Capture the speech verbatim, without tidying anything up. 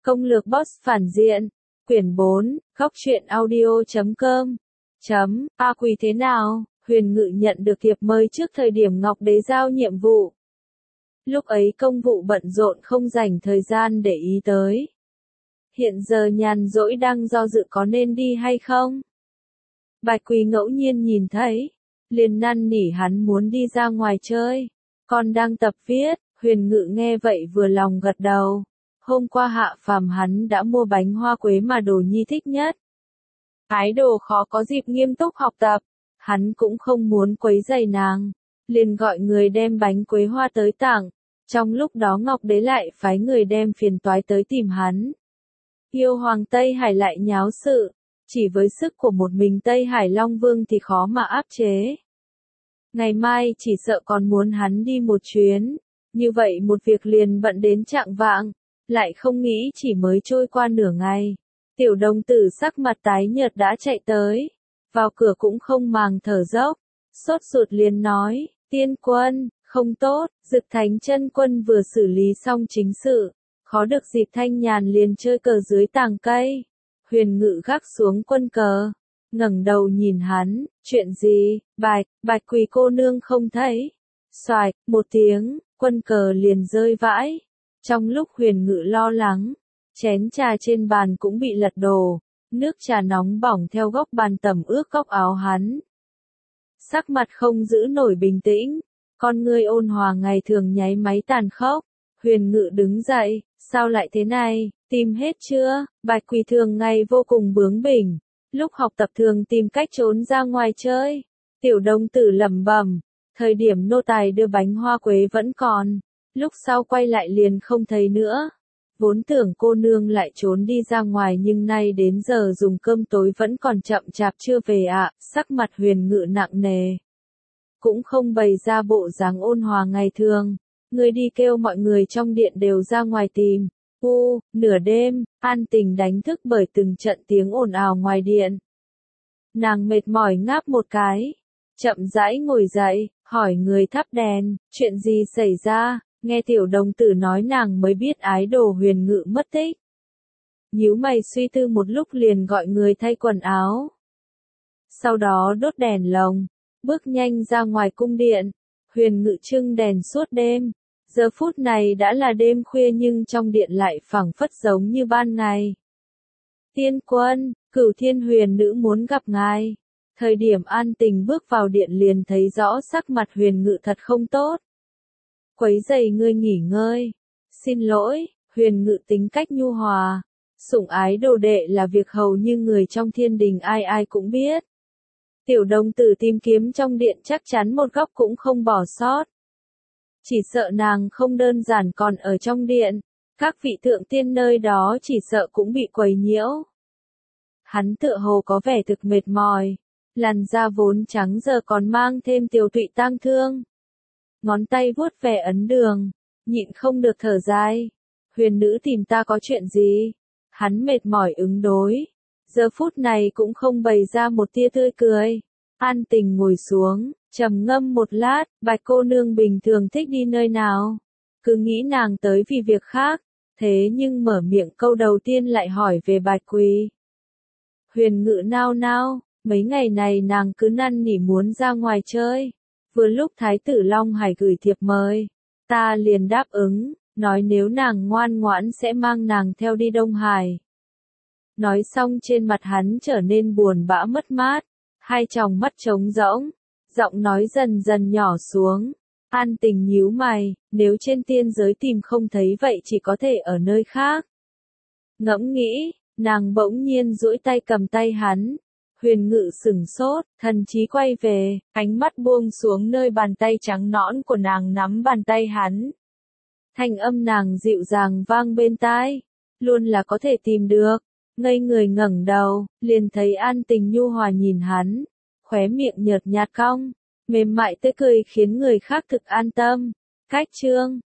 Công lược boss phản diện. Quyển bốn, góc truyện audio.com. Chấm, A Quỳ thế nào? Huyền Ngự nhận được thiệp mời trước thời điểm Ngọc Đế giao nhiệm vụ. Lúc ấy công vụ bận rộn không dành thời gian để ý tới. Hiện giờ nhàn rỗi đang do dự có nên đi hay không? Bạch Quỳ ngẫu nhiên nhìn thấy, liền năn nỉ hắn muốn đi ra ngoài chơi. Con đang tập viết. Huyền Ngự nghe vậy vừa lòng gật đầu. Hôm qua Hạ Phàm hắn đã mua bánh hoa quế mà Đồ Nhi thích nhất. Ái Đồ khó có dịp nghiêm túc học tập, hắn cũng không muốn quấy rầy nàng, liền gọi người đem bánh quế hoa tới tặng. Trong lúc đó Ngọc Đế lại phái người đem phiền toái tới tìm hắn. Yêu Hoàng Tây Hải lại nháo sự, chỉ với sức của một mình Tây Hải Long Vương thì khó mà áp chế. Ngày mai chỉ sợ còn muốn hắn đi một chuyến, như vậy một việc liền bận đến chạng vạng, lại không nghĩ chỉ mới trôi qua nửa ngày. Tiểu đồng tử sắc mặt tái nhợt đã chạy tới, vào cửa cũng không màng thở dốc, sốt ruột liền nói, tiên quân, không tốt, Dực Thánh Chân Quân vừa xử lý xong chính sự, khó được dịp thanh nhàn liền chơi cờ dưới tàng cây. Huyền Ngự gác xuống quân cờ, ngẩng đầu nhìn hắn, chuyện gì, Bạch, Bạch Quỳ cô nương không thấy. Xoạch, một tiếng, quân cờ liền rơi vãi. Trong lúc Huyền Ngự lo lắng, chén trà trên bàn cũng bị lật đổ, nước trà nóng bỏng theo góc bàn tẩm ướt góc áo hắn. Sắc mặt không giữ nổi bình tĩnh, con ngươi ôn hòa ngày thường nháy máy tàn khốc. Huyền Ngự đứng dậy, sao lại thế này, tìm hết chưa? Bạch Quỳ thường ngày vô cùng bướng bỉnh, lúc học tập thường tìm cách trốn ra ngoài chơi. Tiểu đồng tử lẩm bẩm, thời điểm nô tài đưa bánh hoa quế vẫn còn, lúc sau quay lại liền không thấy nữa. Vốn tưởng cô nương lại trốn đi ra ngoài nhưng nay đến giờ dùng cơm tối vẫn còn chậm chạp chưa về ạ. Sắc mặt Huyền Ngự nặng nề, cũng không bày ra bộ dáng ôn hòa ngày thường. Người đi kêu mọi người trong điện đều ra ngoài tìm. U, nửa đêm, An Tình đánh thức bởi từng trận tiếng ồn ào ngoài điện. Nàng mệt mỏi ngáp một cái, chậm rãi ngồi dậy, hỏi người thắp đèn, chuyện gì xảy ra? Nghe tiểu đồng tử nói nàng mới biết Ái Đồ Huyền Ngự mất tích. Nhíu mày suy tư một lúc liền gọi người thay quần áo. Sau đó đốt đèn lồng, bước nhanh ra ngoài cung điện. Huyền Ngự trưng đèn suốt đêm. Giờ phút này đã là đêm khuya nhưng trong điện lại phảng phất giống như ban ngày. Tiên quân, Cửu Thiên Huyền Nữ muốn gặp ngài. Thời điểm An Tình bước vào điện liền thấy rõ sắc mặt Huyền Ngự thật không tốt. Quấy rầy ngươi nghỉ ngơi. Xin lỗi, Huyền Ngự tính cách nhu hòa. Sủng ái đồ đệ là việc hầu như người trong thiên đình ai ai cũng biết. Tiểu đồng tử tìm kiếm trong điện chắc chắn một góc cũng không bỏ sót. Chỉ sợ nàng không đơn giản còn ở trong điện, các vị thượng tiên nơi đó chỉ sợ cũng bị quấy nhiễu. Hắn tựa hồ có vẻ thực mệt mỏi, làn da vốn trắng giờ còn mang thêm tiều tụy tang thương. Ngón tay vuốt về ấn đường, nhịn không được thở dài. Huyền Nữ tìm ta có chuyện gì? Hắn mệt mỏi ứng đối, giờ phút này cũng không bày ra một tia tươi cười. An Tình ngồi xuống, trầm ngâm một lát, Bạch cô nương bình thường thích đi nơi nào? Cứ nghĩ nàng tới vì việc khác, thế nhưng mở miệng câu đầu tiên lại hỏi về Bạch Quỳ. Huyền Ngự nao nao, mấy ngày này nàng cứ năn nỉ muốn ra ngoài chơi. Vừa lúc Thái tử Long Hải gửi thiệp mời, ta liền đáp ứng, nói nếu nàng ngoan ngoãn sẽ mang nàng theo đi Đông Hải. Nói xong trên mặt hắn trở nên buồn bã mất mát, hai tròng mắt trống rỗng, giọng nói dần dần nhỏ xuống. An Tình nhíu mày, nếu trên tiên giới tìm không thấy vậy chỉ có thể ở nơi khác. Ngẫm nghĩ, nàng bỗng nhiên duỗi tay cầm tay hắn. Huyền Ngự sửng sốt, thần trí quay về, ánh mắt buông xuống nơi bàn tay trắng nõn của nàng nắm bàn tay hắn. Thanh âm nàng dịu dàng vang bên tai, luôn là có thể tìm được. Ngây người ngẩng đầu, liền thấy An Tình nhu hòa nhìn hắn, khóe miệng nhợt nhạt cong, mềm mại tươi cười khiến người khác thực an tâm. Cách chương